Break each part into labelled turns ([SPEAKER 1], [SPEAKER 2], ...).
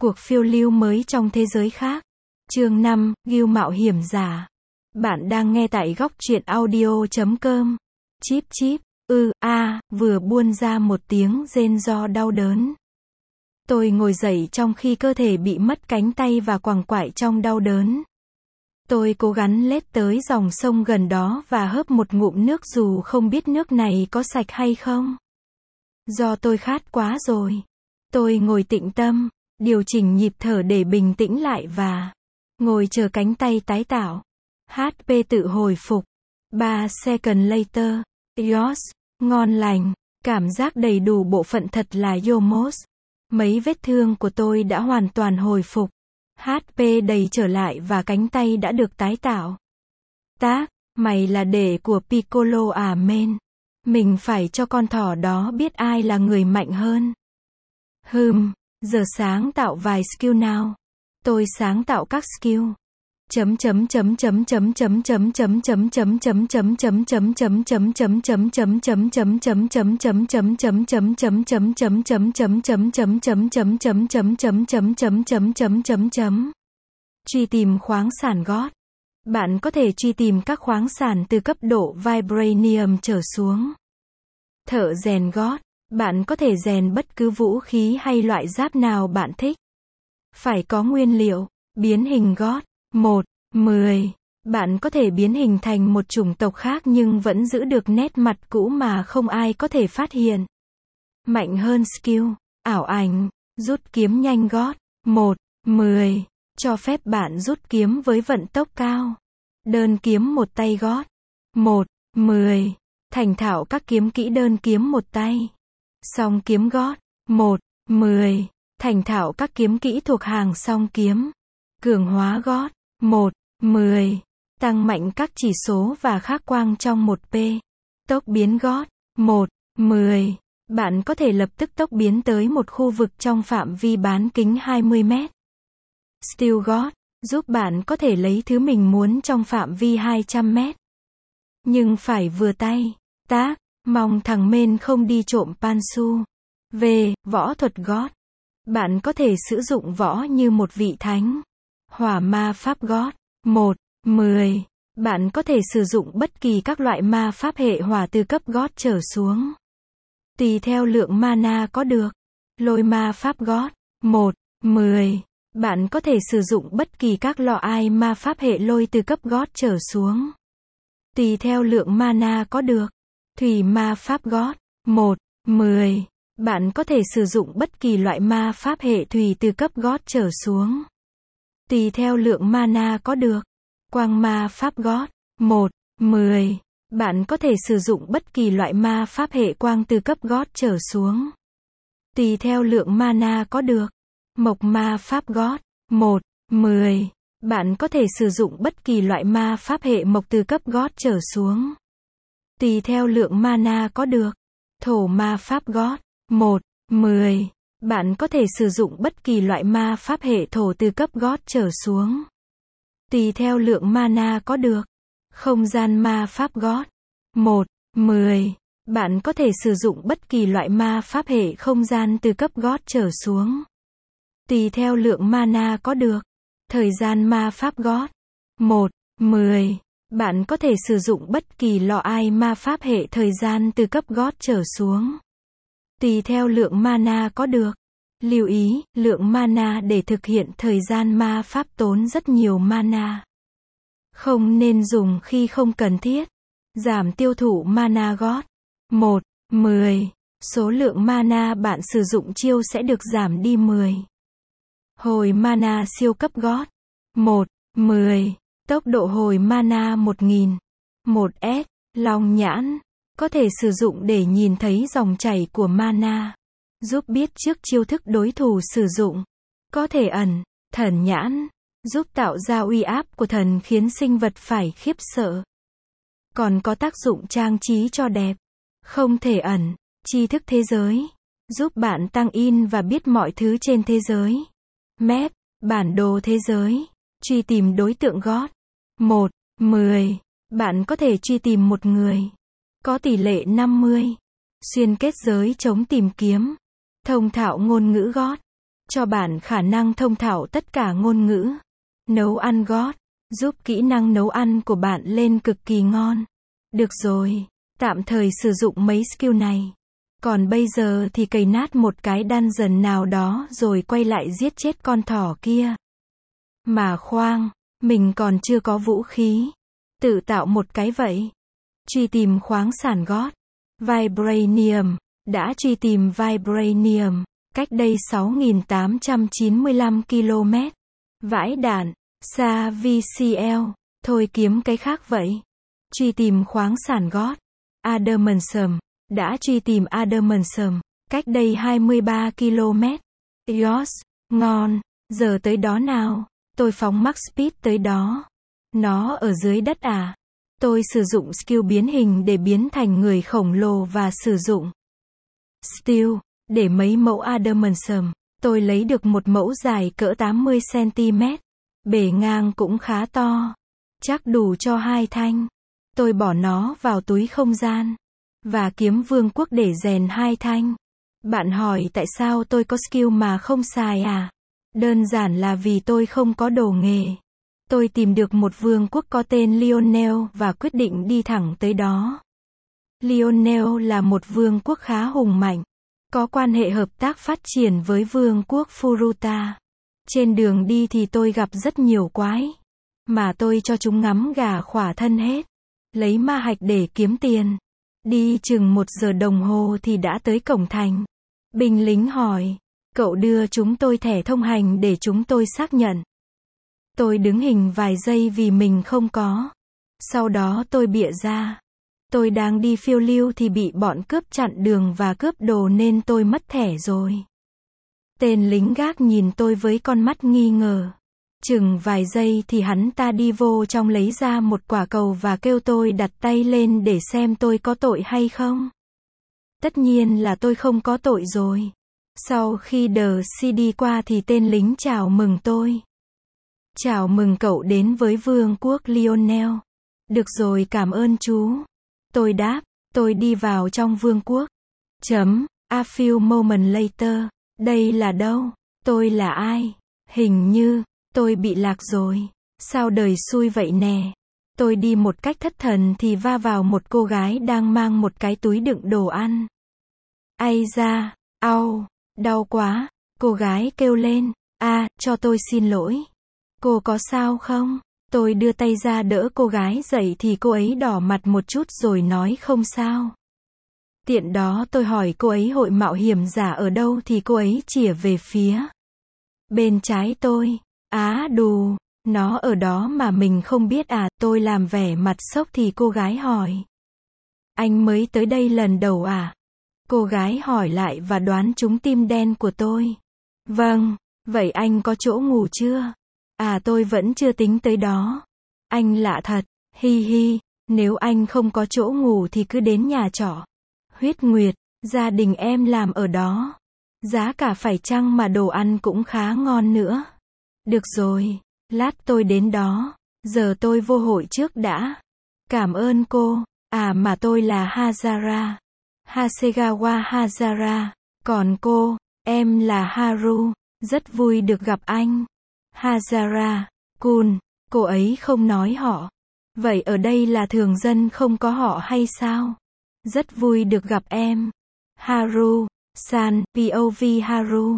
[SPEAKER 1] Cuộc phiêu lưu mới trong thế giới khác. Chương 5, Ghiêu mạo hiểm giả. Bạn đang nghe tại góc truyện audio.com. Chíp chíp, vừa buôn ra một tiếng rên do đau đớn. Tôi ngồi dậy trong khi cơ thể bị mất cánh tay và quằn quại trong đau đớn. Tôi cố gắng lết tới dòng sông gần đó và hớp một ngụm nước dù không biết nước này có sạch hay không. Do tôi khát quá rồi. Tôi ngồi tĩnh tâm, điều chỉnh nhịp thở để bình tĩnh lại và ngồi chờ cánh tay tái tạo. HP tự hồi phục. 3 second later. Yos, ngon lành. Cảm giác đầy đủ bộ phận thật là Yomos. Mấy vết thương của tôi đã hoàn toàn hồi phục. HP đầy trở lại và cánh tay đã được tái tạo. Tác, mày là đệ của Piccolo à men. Mình phải cho con thỏ đó biết ai là người mạnh hơn. Giờ sáng tạo vài skill nào. Tôi sáng tạo các skill. Truy tìm khoáng sản gót. Bạn có thể truy tìm các khoáng sản từ cấp độ Vibranium trở xuống. Thợ rèn gót. Bạn có thể rèn bất cứ vũ khí hay loại giáp nào bạn thích. Phải có nguyên liệu. Biến hình gót. 1-10. Bạn có thể biến hình thành một chủng tộc khác nhưng vẫn giữ được nét mặt cũ mà không ai có thể phát hiện. Mạnh hơn skill. Ảo ảnh. Rút kiếm nhanh gót. 1-10. Cho phép bạn rút kiếm với vận tốc cao. Đơn kiếm một tay gót. 1-10. Thành thạo các kiếm kỹ đơn kiếm một tay. Song kiếm gót. 1-10. Thành thạo các kiếm kỹ thuộc hàng song kiếm. Cường hóa gót. 1-10. Tăng mạnh các chỉ số và khắc quang trong 1P. Tốc biến gót. 1-10. Bạn có thể lập tức tốc biến tới một khu vực trong phạm vi bán kính 20 mét. Steal gót. Giúp bạn có thể lấy thứ mình muốn trong phạm vi 200 mét. Nhưng phải vừa tay. Tác. Mong thằng men không đi trộm Pansu. Võ thuật gót. Bạn có thể sử dụng võ như một vị thánh. Hỏa ma pháp gót. 1-10. Bạn có thể sử dụng bất kỳ các loại ma pháp hệ hỏa từ cấp gót trở xuống. Tùy theo lượng mana có được. Lôi ma pháp gót. 1-10. Bạn có thể sử dụng bất kỳ các loại ma pháp hệ lôi từ cấp gót trở xuống. Tùy theo lượng mana có được. Thủy ma pháp gót. 1-10. Bạn có thể sử dụng bất kỳ loại ma pháp hệ thủy từ cấp gót trở xuống. Tùy theo lượng mana có được. Quang ma pháp gót. 1-10. Bạn có thể sử dụng bất kỳ loại ma pháp hệ quang từ cấp gót trở xuống. Tùy theo lượng mana có được. Mộc ma pháp gót. 1-10. Bạn có thể sử dụng bất kỳ loại ma pháp hệ mộc từ cấp gót trở xuống. Tùy theo lượng mana có được. Thổ ma pháp gót. 1-10. Bạn có thể sử dụng bất kỳ loại ma pháp hệ thổ từ cấp gót trở xuống. Tùy theo lượng mana có được. Không gian ma pháp gót. 1-10. Bạn có thể sử dụng bất kỳ loại ma pháp hệ không gian từ cấp gót trở xuống. Tùy theo lượng mana có được. Thời gian ma pháp gót. 1-10. Bạn có thể sử dụng bất kỳ loại ma pháp hệ thời gian từ cấp gót trở xuống. Tùy theo lượng mana có được. Lưu ý, lượng mana để thực hiện thời gian ma pháp tốn rất nhiều mana. Không nên dùng khi không cần thiết. Giảm tiêu thụ mana gót. 1-10. Số lượng mana bạn sử dụng chiêu sẽ được giảm đi 10. Hồi mana siêu cấp gót. 1-10. Tốc độ hồi mana 1000. 1S. Long nhãn. Có thể sử dụng để nhìn thấy dòng chảy của mana. Giúp biết trước chiêu thức đối thủ sử dụng. Có thể ẩn. Thần nhãn. Giúp tạo ra uy áp của thần khiến sinh vật phải khiếp sợ. Còn có tác dụng trang trí cho đẹp. Không thể ẩn. Tri thức thế giới. Giúp bạn tăng in và biết mọi thứ trên thế giới. Map. Bản đồ thế giới. Truy tìm đối tượng gót. 1-10. Bạn có thể truy tìm một người. Có tỷ lệ 50. Xuyên kết giới chống tìm kiếm. Thông thạo ngôn ngữ gót. cho bạn khả năng thông thạo tất cả ngôn ngữ. Nấu ăn God, giúp kỹ năng nấu ăn của bạn lên cực kỳ ngon. Được rồi, tạm thời sử dụng mấy skill này. Còn bây giờ thì cày nát một cái dungeon nào đó rồi quay lại giết chết con thỏ kia. Mà khoan, mình còn chưa có vũ khí. Tự tạo một cái vậy. Truy tìm khoáng sản God. Vibranium. Đã truy tìm Vibranium. Cách đây 6.895 km. Vãi đạn. Xa VCL. Thôi kiếm cái khác vậy. Truy tìm khoáng sản God. Adamantium. Đã truy tìm Adamantium. Cách đây 23 km. Yos. Ngon. Giờ tới đó nào. Tôi phóng Max Speed tới đó. Nó ở dưới đất à? Tôi sử dụng skill biến hình để biến thành người khổng lồ và sử dụng Steel để mấy mẫu Adamantium. Tôi lấy được một mẫu dài cỡ 80 cm. Bề ngang cũng khá to. Chắc đủ cho 2 thanh. Tôi bỏ nó vào túi không gian. Và kiếm vương quốc để rèn 2 thanh. Bạn hỏi tại sao tôi có skill mà không xài à? Đơn giản là vì tôi không có đồ nghề. Tôi tìm được một vương quốc có tên Lionel và quyết định đi thẳng tới đó. Lionel là một vương quốc khá hùng mạnh. Có quan hệ hợp tác phát triển với vương quốc Furuta. Trên đường đi thì tôi gặp rất nhiều quái. Mà tôi cho chúng ngắm gà khỏa thân hết. Lấy ma hạch để kiếm tiền. Đi chừng 1 giờ đồng hồ thì đã tới cổng thành. Binh lính hỏi. Cậu đưa chúng tôi thẻ thông hành để chúng tôi xác nhận. Tôi đứng hình vài giây vì mình không có. Sau đó tôi bịa ra. Tôi đang đi phiêu lưu thì bị bọn cướp chặn đường và cướp đồ nên tôi mất thẻ rồi. Tên lính gác nhìn tôi với con mắt nghi ngờ. Chừng vài giây thì hắn ta đi vô trong lấy ra một quả cầu và kêu tôi đặt tay lên để xem tôi có tội hay không. Tất nhiên là tôi không có tội rồi. Sau khi CD qua thì tên lính chào mừng tôi. Chào mừng cậu đến với vương quốc Lionel. Được rồi, cảm ơn chú. Tôi đáp, tôi đi vào trong vương quốc. A few moments later. Đây là đâu? Tôi là ai? Hình như, tôi bị lạc rồi. Sao đời xui vậy nè? Tôi đi một cách thất thần thì va vào một cô gái đang mang một cái túi đựng đồ ăn. Ây da, au, đau quá. Cô gái kêu lên. Cho tôi xin lỗi. Cô có sao không? Tôi đưa tay ra đỡ cô gái dậy thì cô ấy đỏ mặt một chút rồi nói không sao. Tiện đó tôi hỏi cô ấy hội mạo hiểm giả ở đâu thì cô ấy chìa về phía bên trái tôi. Đù, nó ở đó mà mình không biết à? Tôi làm vẻ mặt sốc thì cô gái hỏi. Anh mới tới đây lần đầu à? Cô gái hỏi lại và đoán trúng tim đen của tôi. Vâng, vậy anh có chỗ ngủ chưa? Tôi vẫn chưa tính tới đó. Anh lạ thật, hi hi, nếu anh không có chỗ ngủ thì cứ đến nhà trọ. Huyết Nguyệt, gia đình em làm ở đó. Giá cả phải chăng mà đồ ăn cũng khá ngon nữa. Được rồi, lát tôi đến đó. Giờ tôi vô hội trước đã. Cảm ơn cô. Mà tôi là Hazara. Hasegawa Hazara. Còn cô, em là Haru. Rất vui được gặp anh. Hazara, Kun, cô ấy không nói họ. Vậy ở đây là thường dân không có họ hay sao? Rất vui được gặp em. Haru, San, POV Haru.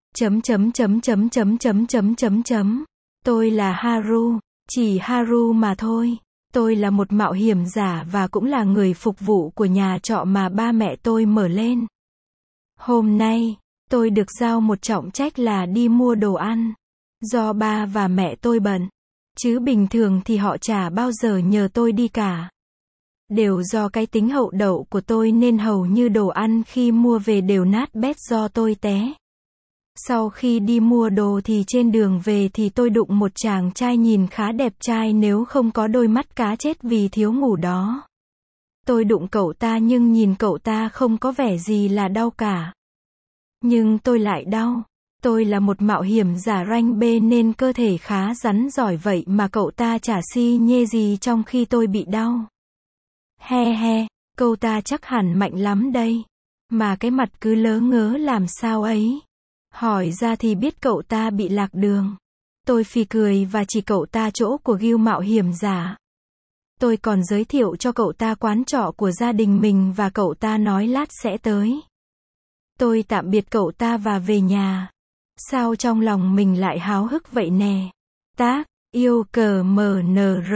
[SPEAKER 1] Tôi là Haru, chỉ Haru mà thôi. Tôi là một mạo hiểm giả và cũng là người phục vụ của nhà trọ mà ba mẹ tôi mở lên. Hôm nay, tôi được giao một trọng trách là đi mua đồ ăn. Do ba và mẹ tôi bận. Chứ bình thường thì họ chả bao giờ nhờ tôi đi cả. Đều do cái tính hậu đậu của tôi nên hầu như đồ ăn khi mua về đều nát bét do tôi té. Sau khi đi mua đồ thì trên đường về thì tôi đụng một chàng trai nhìn khá đẹp trai nếu không có đôi mắt cá chết vì thiếu ngủ đó. Tôi đụng cậu ta nhưng nhìn cậu ta không có vẻ gì là đau cả. Nhưng tôi lại đau. Tôi là một mạo hiểm giả rank B nên cơ thể khá rắn giỏi vậy mà cậu ta chả si nhê gì trong khi tôi bị đau. He he, cậu ta chắc hẳn mạnh lắm đây. Mà cái mặt cứ lớ ngớ làm sao ấy. Hỏi ra thì biết cậu ta bị lạc đường. Tôi phì cười và chỉ cậu ta chỗ của Guild mạo hiểm giả. Tôi còn giới thiệu cho cậu ta quán trọ của gia đình mình và cậu ta nói lát sẽ tới. Tôi tạm biệt cậu ta và về nhà. Sao trong lòng mình lại háo hức vậy nè? Tác, yêu cờ MNR.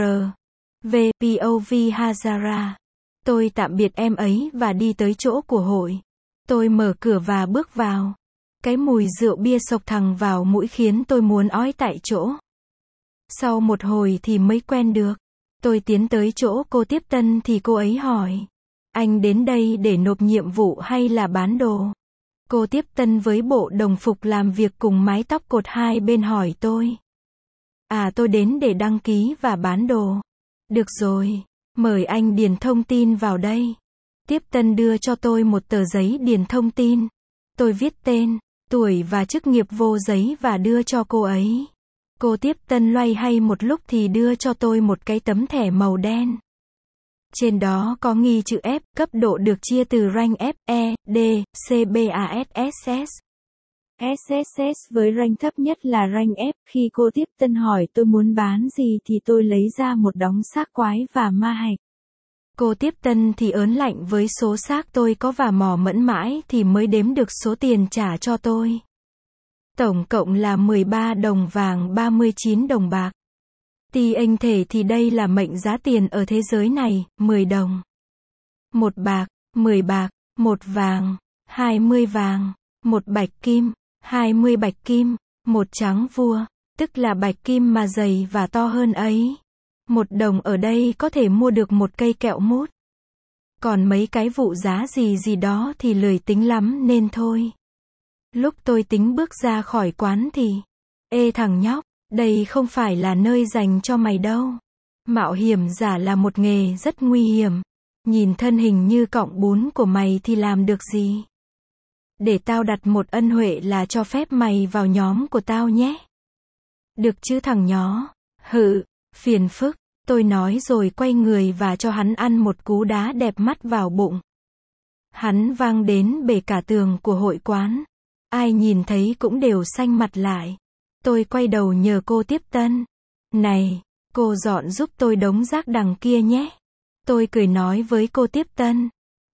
[SPEAKER 1] VPOV Hazara. Tôi tạm biệt em ấy và đi tới chỗ của hội. Tôi mở cửa và bước vào. Cái mùi rượu bia xộc thẳng vào mũi khiến tôi muốn ói tại chỗ. Sau một hồi thì mới quen được. Tôi tiến tới chỗ cô tiếp tân thì cô ấy hỏi. Anh đến đây để nộp nhiệm vụ hay là bán đồ? Cô tiếp tân với bộ đồng phục làm việc cùng mái tóc cột hai bên hỏi tôi. À, tôi đến để đăng ký và bán đồ. Được rồi, mời anh điền thông tin vào đây. Tiếp tân đưa cho tôi một tờ giấy điền thông tin. Tôi viết tên, tuổi và chức nghiệp vô giấy và đưa cho cô ấy. Cô tiếp tân loay hay một lúc thì đưa cho tôi một cái tấm thẻ màu đen. Trên đó có ghi chữ F, cấp độ được chia từ rank F, E, D, C, B, A, S, S, S. SSS với rank thấp nhất là rank F. Khi cô tiếp tân hỏi tôi muốn bán gì thì tôi lấy ra một đống xác quái và ma hạch. Cô tiếp tân thì ớn lạnh với số xác tôi có và mò mẫm mãi thì mới đếm được số tiền trả cho tôi. Tổng cộng là 13 đồng vàng 39 đồng bạc. Ti anh thể thì đây là mệnh giá tiền ở thế giới này, 10 đồng. 1 bạc, 10 bạc, 1 vàng, 20 vàng, 1 bạch kim, 20 bạch kim, 1 trắng vua, tức là bạch kim mà dày và to hơn ấy. 1 đồng ở đây có thể mua được một cây kẹo mút. Còn mấy cái vụ giá gì đó thì lười tính lắm nên thôi. Lúc tôi tính bước ra khỏi quán thì, ê thằng nhóc, đây không phải là nơi dành cho mày đâu. Mạo hiểm giả là một nghề rất nguy hiểm. Nhìn thân hình như cọng bún của mày thì làm được gì? Để tao đặt một ân huệ là cho phép mày vào nhóm của tao nhé. Được chứ thằng nhó? Hự, phiền phức. Tôi nói rồi quay người và cho hắn ăn một cú đá đẹp mắt vào bụng. Hắn vang đến bể cả tường của hội quán. Ai nhìn thấy cũng đều xanh mặt lại. Tôi quay đầu nhờ cô tiếp tân. Này, cô dọn giúp tôi đống rác đằng kia nhé. Tôi cười nói với cô tiếp tân.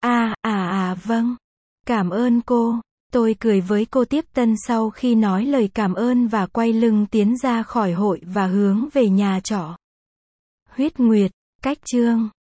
[SPEAKER 1] Vâng. Cảm ơn cô. Tôi cười với cô tiếp tân sau khi nói lời cảm ơn và quay lưng tiến ra khỏi hội và hướng về nhà trọ. Huyết Nguyệt, cách chương